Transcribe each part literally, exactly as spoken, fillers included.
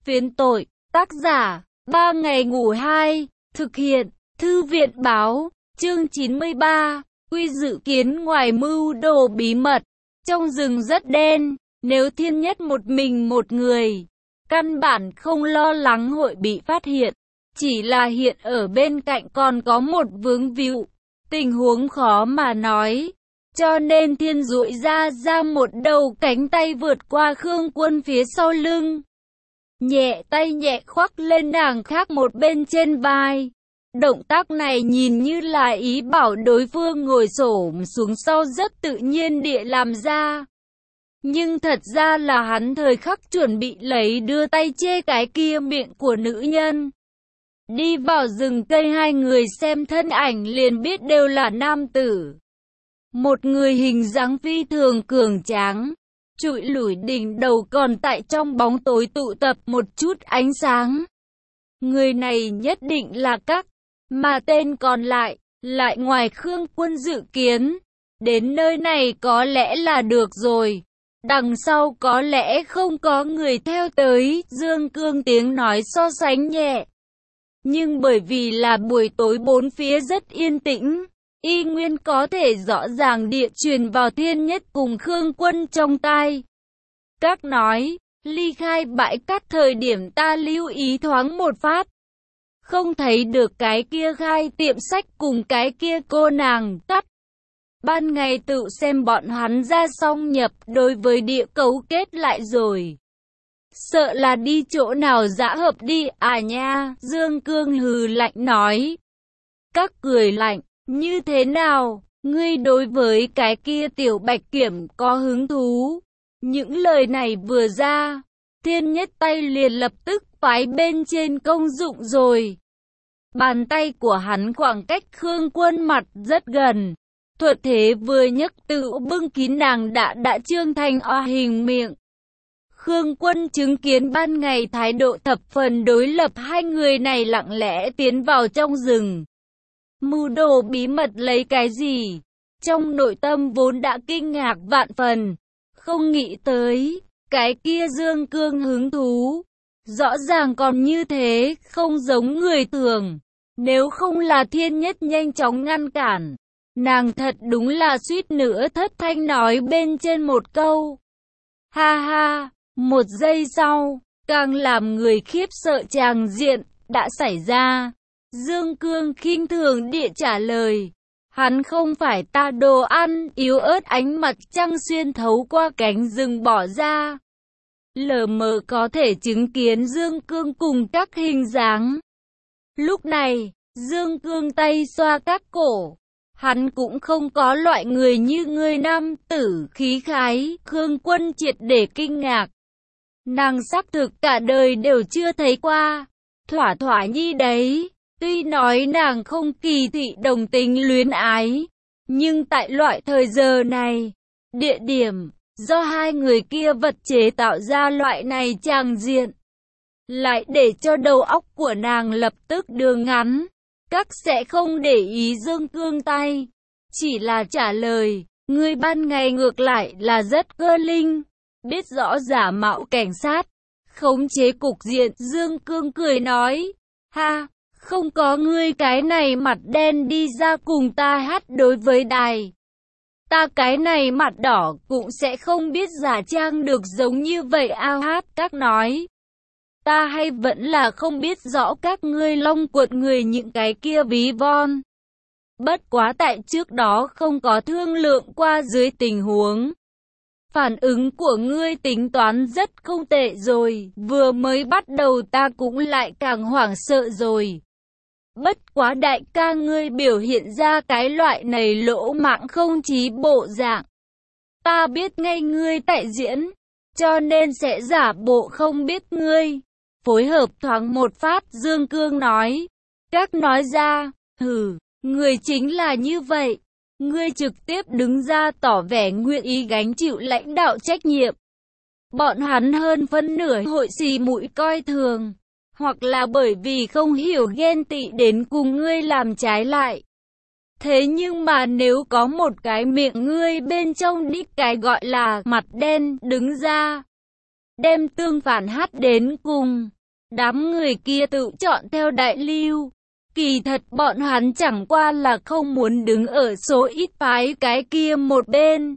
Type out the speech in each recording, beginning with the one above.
Phiến tội, tác giả, ba ngày ngủ hai, thực hiện, thư viện báo, chương chín mươi ba, Quy dự kiến ngoài mưu đồ bí mật, trong rừng rất đen, nếu Thiên Nhất một mình một người, căn bản không lo lắng hội bị phát hiện, chỉ là hiện ở bên cạnh còn có một vướng víu, tình huống khó mà nói. Cho nên Thiên duỗi ra ra một đầu cánh tay vượt qua Khương Quân phía sau lưng. Nhẹ tay nhẹ khoác lên nàng khác một bên trên vai. Động tác này nhìn như là ý bảo đối phương ngồi xổm xuống sau rất tự nhiên địa làm ra. Nhưng thật ra là hắn thời khắc chuẩn bị lấy đưa tay che cái kia miệng của nữ nhân. Đi vào rừng cây hai người xem thân ảnh liền biết đều là nam tử. Một người hình dáng phi thường cường tráng, trụi lủi đỉnh đầu còn tại trong bóng tối tụ tập một chút ánh sáng. Người này nhất định là Các, mà tên còn lại, lại ngoài Khương Quân dự kiến. Đến nơi này có lẽ là được rồi, đằng sau có lẽ không có người theo tới, Dương Cương tiếng nói so sánh nhẹ. Nhưng bởi vì là buổi tối bốn phía rất yên tĩnh, y nguyên có thể rõ ràng địa truyền vào Thiên Nhất cùng Khương Quân trong tai. Các nói, ly khai bãi cát thời điểm ta lưu ý thoáng một phát. Không thấy được cái kia khai tiệm sách cùng cái kia cô nàng Cắt. Ban ngày tự xem bọn hắn ra xong nhập đối với địa cấu kết lại rồi. Sợ là đi chỗ nào dã hợp đi à nha, Dương Cương hừ lạnh nói. Các cười lạnh, như thế nào, ngươi đối với cái kia tiểu bạch kiểm có hứng thú. Những lời này vừa ra, Thiên Nhất tay liền lập tức phái bên trên công dụng rồi. Bàn tay của hắn khoảng cách Khương Quân mặt rất gần. Thuật thế vừa nhấc tự bưng kín nàng đã đã trương thành o hình miệng. Khương Quân chứng kiến ban ngày thái độ thập phần đối lập hai người này lặng lẽ tiến vào trong rừng. Mưu đồ bí mật lấy cái gì? Trong nội tâm vốn đã kinh ngạc vạn phần. Không nghĩ tới, cái kia Dương Cương hứng thú. Rõ ràng còn như thế, không giống người thường. Nếu không là Thiên Nhất nhanh chóng ngăn cản, nàng thật đúng là suýt nữa thất thanh nói bên trên một câu. Ha ha, một giây sau, càng làm người khiếp sợ tràng diện, đã xảy ra. Dương Cương khinh thường địa trả lời. Hắn không phải ta đồ ăn, yếu ớt ánh mặt trăng xuyên thấu qua cánh rừng bỏ ra. Lờ mờ có thể chứng kiến Dương Cương cùng các hình dáng. Lúc này, Dương Cương tay xoa các cổ. Hắn cũng không có loại người như ngươi nam tử khí khái, Khương Quân triệt để kinh ngạc. Nàng xác thực cả đời đều chưa thấy qua. Thỏa thỏa nhi đấy. Tuy nói nàng không kỳ thị đồng tình luyến ái, nhưng tại loại thời giờ này, địa điểm, do hai người kia vật chế tạo ra loại này tràng diện, lại để cho đầu óc của nàng lập tức đường ngắn. Các sẽ không để ý Dương Cương tay, chỉ là trả lời, ngươi ban ngày ngược lại là rất cơ linh, biết rõ giả mạo cảnh sát, khống chế cục diện. Dương Cương cười nói, ha, không có ngươi cái này mặt đen đi ra cùng ta hát đối với đài. Ta cái này mặt đỏ cũng sẽ không biết giả trang được giống như vậy ao hát. Các nói, ta hay vẫn là không biết rõ các ngươi long quật người những cái kia ví von. Bất quá tại trước đó không có thương lượng qua dưới tình huống. Phản ứng của ngươi tính toán rất không tệ rồi, vừa mới bắt đầu ta cũng lại càng hoảng sợ rồi. Bất quá đại ca ngươi biểu hiện ra cái loại này lỗ mãng không chí bộ dạng. Ta biết ngay ngươi tại diễn, cho nên sẽ giả bộ không biết ngươi. Phối hợp thoáng một phát, Dương Cương nói. Các nói ra, hừ, người chính là như vậy. Ngươi trực tiếp đứng ra tỏ vẻ nguyện ý gánh chịu lãnh đạo trách nhiệm. Bọn hắn hơn phân nửa hội xì mũi coi thường, hoặc là bởi vì không hiểu ghen tị đến cùng ngươi làm trái lại. Thế nhưng mà nếu có một cái miệng ngươi bên trong đít cái gọi là mặt đen đứng ra, đem tương phản hát đến cùng, Đám người kia tự chọn theo đại lưu. Kỳ thật bọn hắn chẳng qua là không muốn đứng ở số ít phái cái kia một bên.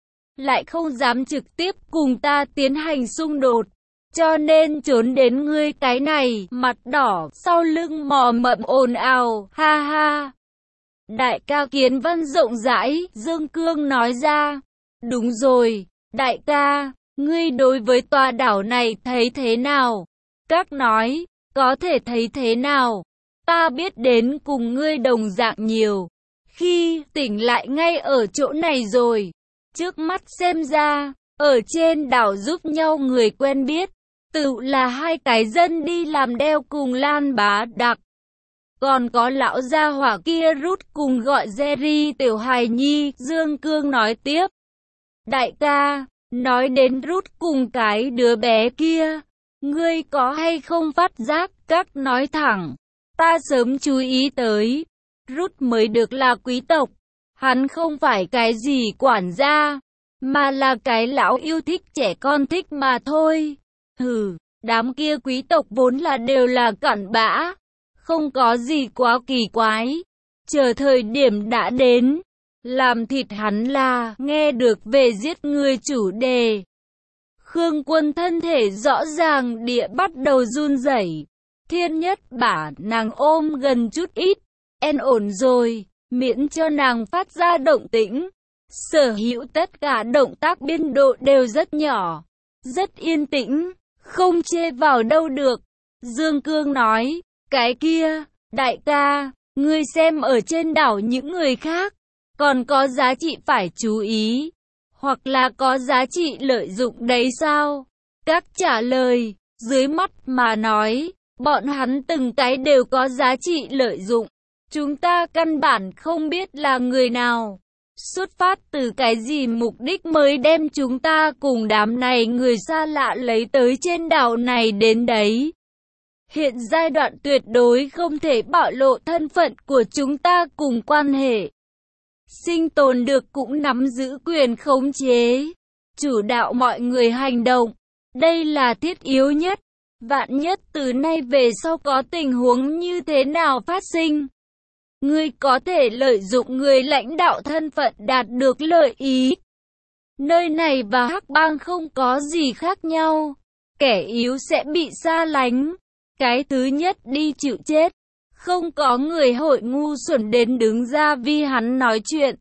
Lại không dám trực tiếp cùng ta tiến hành xung đột. Cho nên trốn đến ngươi cái này, mặt đỏ, sau lưng mò mẫm ồn ào, ha ha. Đại ca kiến văn rộng rãi, Dương Cương nói ra. Đúng rồi, đại ca, ngươi đối với tòa đảo này thấy thế nào? Các nói, có thể thấy thế nào? Ta biết đến cùng ngươi đồng dạng nhiều. Khi tỉnh lại ngay ở chỗ này rồi. Trước mắt xem ra, ở trên đảo giúp nhau người quen biết. Tự là hai cái dân đi làm đeo cùng Lan Bá Đặc. Còn có lão gia hỏa kia rút cùng gọi Jerry tiểu hài nhi, Dương Cương nói tiếp. Đại ca, nói đến rút cùng cái đứa bé kia, ngươi có hay không phát giác, các nói thẳng. Ta sớm chú ý tới, rút mới được là quý tộc. Hắn không phải cái gì quản gia, mà là cái lão yêu thích trẻ con thích mà thôi. Hừ, đám kia quý tộc vốn là đều là cặn bã. Không có gì quá kỳ quái. Chờ thời điểm đã đến, làm thịt hắn là nghe được về giết người chủ đề. Khương Quân thân thể rõ ràng địa bắt đầu run rẩy. Thiên Nhất bả nàng ôm gần chút ít. En ổn rồi, miễn cho nàng phát ra động tĩnh. Sở hữu tất cả động tác biên độ đều rất nhỏ, rất yên tĩnh, không chê vào đâu được. Dương Cương nói, cái kia, đại ca, ngươi xem ở trên đảo những người khác, còn có giá trị phải chú ý, hoặc là có giá trị lợi dụng đấy sao? Các trả lời, dưới mắt mà nói, bọn hắn từng cái đều có giá trị lợi dụng. Chúng ta căn bản không biết là người nào, xuất phát từ cái gì mục đích mới đem chúng ta cùng đám này người xa lạ lấy tới trên đảo này đến đấy. Hiện giai đoạn tuyệt đối không thể bạo lộ thân phận của chúng ta cùng quan hệ. Sinh tồn được cũng nắm giữ quyền khống chế, chủ đạo mọi người hành động. Đây là thiết yếu nhất. Vạn nhất từ nay về sau có tình huống như thế nào phát sinh, ngươi có thể lợi dụng người lãnh đạo thân phận đạt được lợi ý. Nơi này và Hắc Bang không có gì khác nhau. Kẻ yếu sẽ bị xa lánh. Cái thứ nhất đi chịu chết. Không có người hội ngu xuẩn đến đứng ra vì hắn nói chuyện.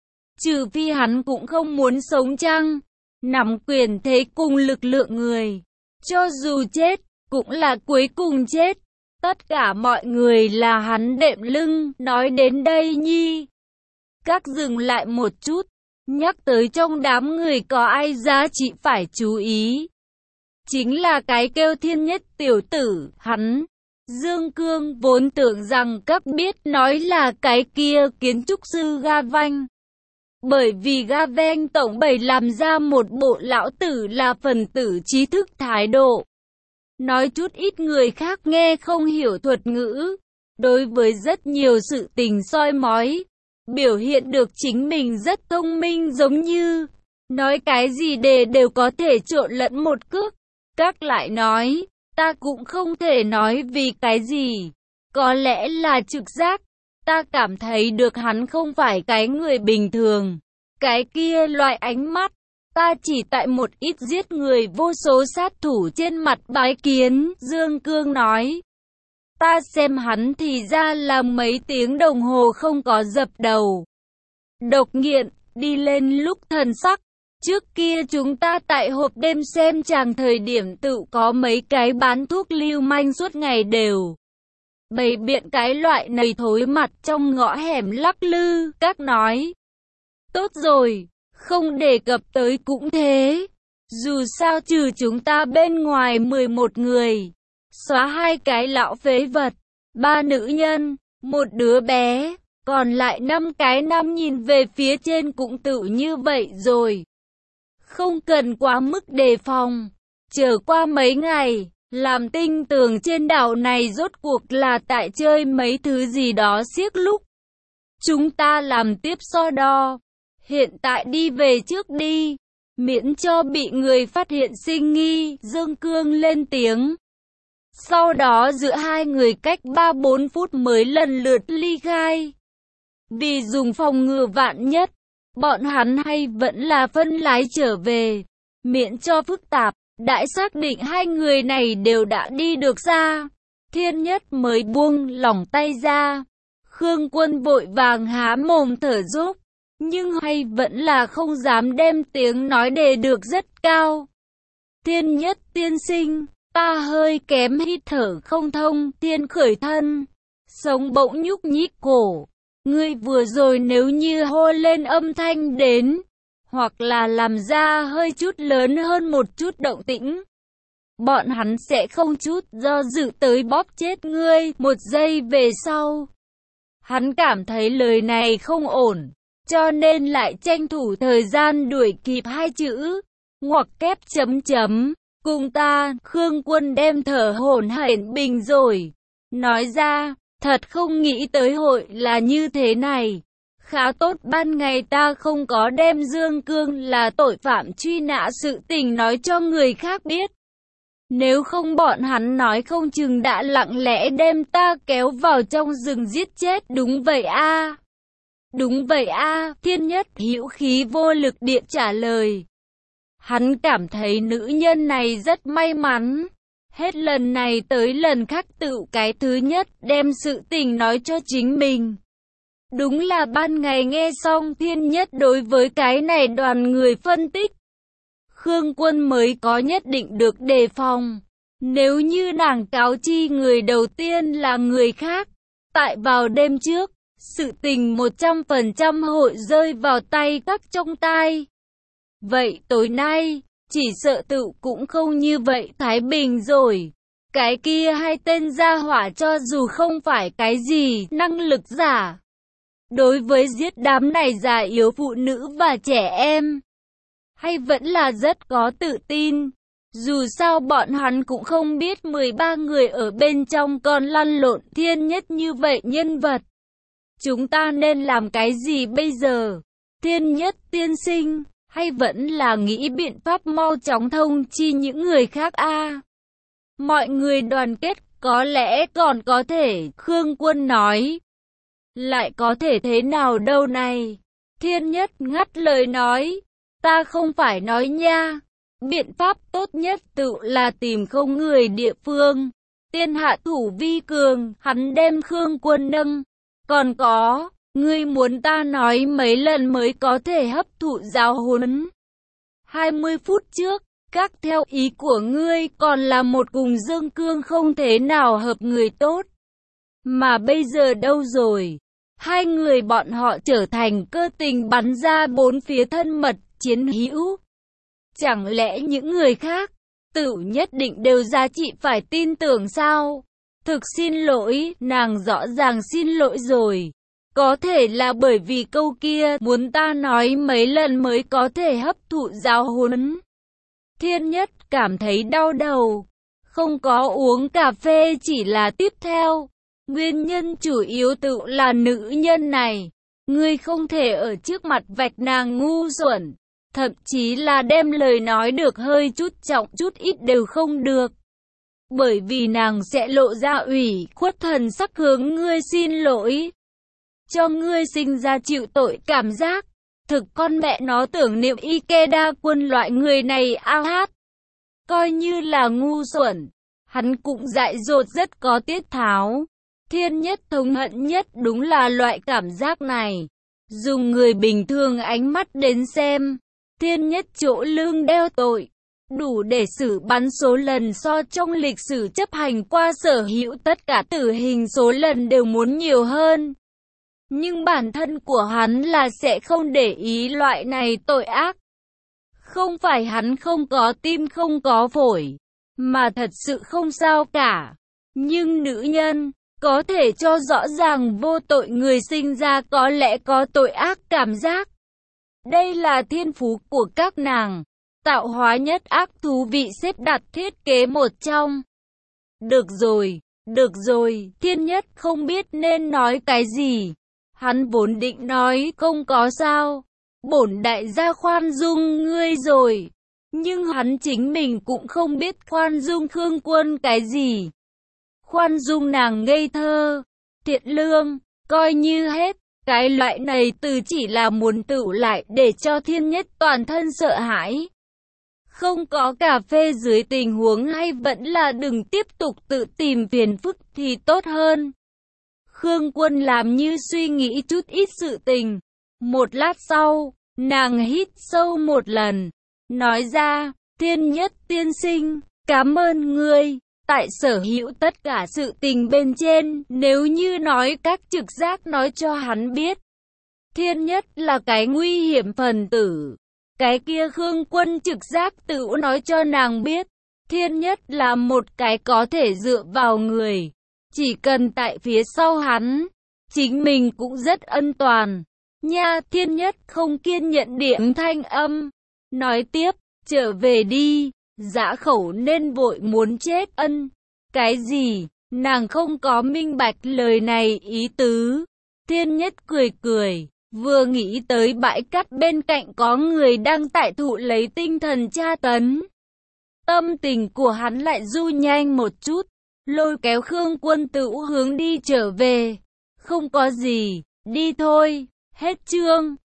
Trừ phi hắn cũng không muốn sống chăng. Nắm quyền thế cùng lực lượng người. Cho dù chết, cũng là cuối cùng chết. Tất cả mọi người là hắn đệm lưng, nói đến đây nhi. Các dừng lại một chút, nhắc tới trong đám người có ai giá trị phải chú ý. Chính là cái kêu Thiên Nhất tiểu tử, hắn. Dương Cương vốn tưởng rằng các biết nói là cái kia kiến trúc sư Ga Vanh. Bởi vì Ga Vanh tổng bày làm ra một bộ lão tử là phần tử trí thức thái độ. Nói chút ít người khác nghe không hiểu thuật ngữ. Đối với rất nhiều sự tình soi mói. Biểu hiện được chính mình rất thông minh giống như. Nói cái gì để đều có thể trộn lẫn một cước. Các lại nói, ta cũng không thể nói vì cái gì. Có lẽ là trực giác. Ta cảm thấy được hắn không phải cái người bình thường. Cái kia loại ánh mắt. Ta chỉ tại một ít giết người vô số sát thủ trên mặt bái kiến, Dương Cương nói. Ta xem hắn thì ra là mấy tiếng đồng hồ không có dập đầu. Độc nghiện, đi lên lúc thần sắc. Trước kia chúng ta tại hộp đêm xem chàng thời điểm tự có mấy cái bán thuốc lưu manh suốt ngày đều. Bày biện cái loại này thối mặt trong ngõ hẻm lắc lư, các nói. Tốt rồi. Không đề cập tới cũng thế. Dù sao trừ chúng ta bên ngoài mười một người. Xóa hai cái lão phế vật. Ba nữ nhân. Một đứa bé. Còn lại năm cái năm nhìn về phía trên cũng tự như vậy rồi. Không cần quá mức đề phòng. Chờ qua mấy ngày. Làm tinh tường trên đảo này rốt cuộc là tại chơi mấy thứ gì đó xiếc lúc. Chúng ta làm tiếp so đo. Hiện tại đi về trước đi, miễn cho bị người phát hiện sinh nghi, Dương Cương lên tiếng. Sau đó giữa hai người cách ba bốn phút mới lần lượt ly khai. Vì dùng phòng ngừa vạn nhất, bọn hắn hay vẫn là phân lái trở về, miễn cho phức tạp. Đã xác định hai người này đều đã đi được xa, Thiên Nhất mới buông lỏng tay ra. Khương Quân vội vàng há mồm thở dốc, nhưng hay vẫn là không dám đem tiếng nói đề được rất cao. Thiên Nhất tiên sinh, ta hơi kém hít thở không thông. Thiên Khởi thân, sống bỗng nhúc nhích cổ. Ngươi vừa rồi nếu như hô lên âm thanh đến, hoặc là làm ra hơi chút lớn hơn một chút động tĩnh, bọn hắn sẽ không chút do dự tới bóp chết ngươi. Một giây về sau, hắn cảm thấy lời này không ổn, cho nên lại tranh thủ thời gian đuổi kịp hai chữ, ngoặc kép chấm chấm, cùng ta. Khương Quân đem thở hổn hển bình rồi, nói ra, thật không nghĩ tới hội là như thế này. Khá tốt ban ngày ta không có đem Dương Cương là tội phạm truy nã sự tình nói cho người khác biết. Nếu không bọn hắn nói không chừng đã lặng lẽ đem ta kéo vào trong rừng giết chết. Đúng vậy a à. Đúng vậy a à. Thiên Nhất hữu khí vô lực điện trả lời. Hắn cảm thấy nữ nhân này rất may mắn. Hết lần này tới lần khác tự cái thứ nhất đem sự tình nói cho chính mình. Đúng là ban ngày nghe xong Thiên Nhất đối với cái này đoàn người phân tích, Khương Quân mới có nhất định được đề phòng. Nếu như nàng cáo chi người đầu tiên là người khác, tại vào đêm trước, sự tình một trăm phần trăm hội rơi vào tay các trong tay. Vậy tối nay, chỉ sợ tự cũng không như vậy thái bình rồi. Cái kia hai tên gia hỏa cho dù không phải cái gì năng lực giả, đối với giết đám này già yếu phụ nữ và trẻ em, hay vẫn là rất có tự tin. Dù sao bọn hắn cũng không biết mười ba người ở bên trong còn lăn lộn Thiên Nhất như vậy nhân vật. Chúng ta nên làm cái gì bây giờ? Thiên Nhất tiên sinh, hay vẫn là nghĩ biện pháp mau chóng thông chi những người khác a à? Mọi người đoàn kết có lẽ còn có thể, Khương Quân nói. Lại có thể thế nào đâu này? Thiên Nhất ngắt lời nói. Ta không phải nói nha. Biện pháp tốt nhất tự là tìm không người địa phương. Tiên hạ thủ vi cường, hắn đem Khương Quân nâng. Còn có, ngươi muốn ta nói mấy lần mới có thể hấp thụ giáo huấn. hai mươi phút trước, các theo ý của ngươi còn là một cùng Dương Cương không thế nào hợp người tốt. Mà bây giờ đâu rồi? Hai người bọn họ trở thành cơ tình bắn ra bốn phía thân mật chiến hữu. Chẳng lẽ những người khác, tự nhất định đều giá trị phải tin tưởng sao? Thực xin lỗi, nàng rõ ràng xin lỗi rồi. Có thể là bởi vì câu kia muốn ta nói mấy lần mới có thể hấp thụ giáo huấn. Thiên Nhất cảm thấy đau đầu. Không có uống cà phê chỉ là tiếp theo. Nguyên nhân chủ yếu tự là nữ nhân này. Ngươi không thể ở trước mặt vạch nàng ngu xuẩn. Thậm chí là đem lời nói được hơi chút trọng chút ít đều không được. Bởi vì nàng sẽ lộ ra ủy khuất thần sắc hướng ngươi xin lỗi. Cho ngươi sinh ra chịu tội cảm giác. Thực con mẹ nó tưởng niệm Ikeda Quân loại người này a hát. Coi như là ngu xuẩn. Hắn cũng dại dột rất có tiết tháo. Thiên Nhất thống hận nhất đúng là loại cảm giác này. Dùng người bình thường ánh mắt đến xem. Thiên Nhất chỗ lưng đeo tội, đủ để xử bắn số lần so trong lịch sử chấp hành qua sở hữu tất cả tử hình số lần đều muốn nhiều hơn. Nhưng bản thân của hắn là sẽ không để ý loại này tội ác. Không phải hắn không có tim không có phổi, mà thật sự không sao cả. Nhưng nữ nhân, có thể cho rõ ràng vô tội người sinh ra có lẽ có tội ác cảm giác. Đây là thiên phú của các nàng, tạo hóa nhất ác thú vị xếp đặt thiết kế một trong. Được rồi, được rồi, Thiên Nhất không biết nên nói cái gì. Hắn vốn định nói không có sao, bổn đại gia khoan dung ngươi rồi. Nhưng hắn chính mình cũng không biết khoan dung Khương Quân cái gì. khoan dung nàng ngây thơ, thiện lương, coi như hết. Cái loại này từ chỉ là muốn tựu lại để cho Thiên Nhất toàn thân sợ hãi. Không có cà phê dưới tình huống hay vẫn là đừng tiếp tục tự tìm phiền phức thì tốt hơn. Khương Quân làm như suy nghĩ chút ít sự tình. Một lát sau, nàng hít sâu một lần, nói ra, Thiên Nhất tiên sinh, cảm ơn ngươi. Tại sở hữu tất cả sự tình bên trên, nếu như nói các trực giác nói cho hắn biết. Thiên Nhất là cái nguy hiểm phần tử. Cái kia Khương Quân trực giác tự nói cho nàng biết. Thiên Nhất là một cái có thể dựa vào người. Chỉ cần tại phía sau hắn, chính mình cũng rất an toàn. Nha, Thiên Nhất không kiên nhẫn điểm thanh âm. Nói tiếp, trở về đi. Dã khẩu nên vội muốn chết ân. Cái gì? Nàng không có minh bạch lời này ý tứ. Thiên Nhất cười cười, vừa nghĩ tới bãi cát bên cạnh có người đang tại thụ lấy tinh thần tra tấn. Tâm tình của hắn lại du nhanh một chút, lôi kéo Khương Quân Tửu hướng đi trở về. Không có gì, đi thôi, hết chương.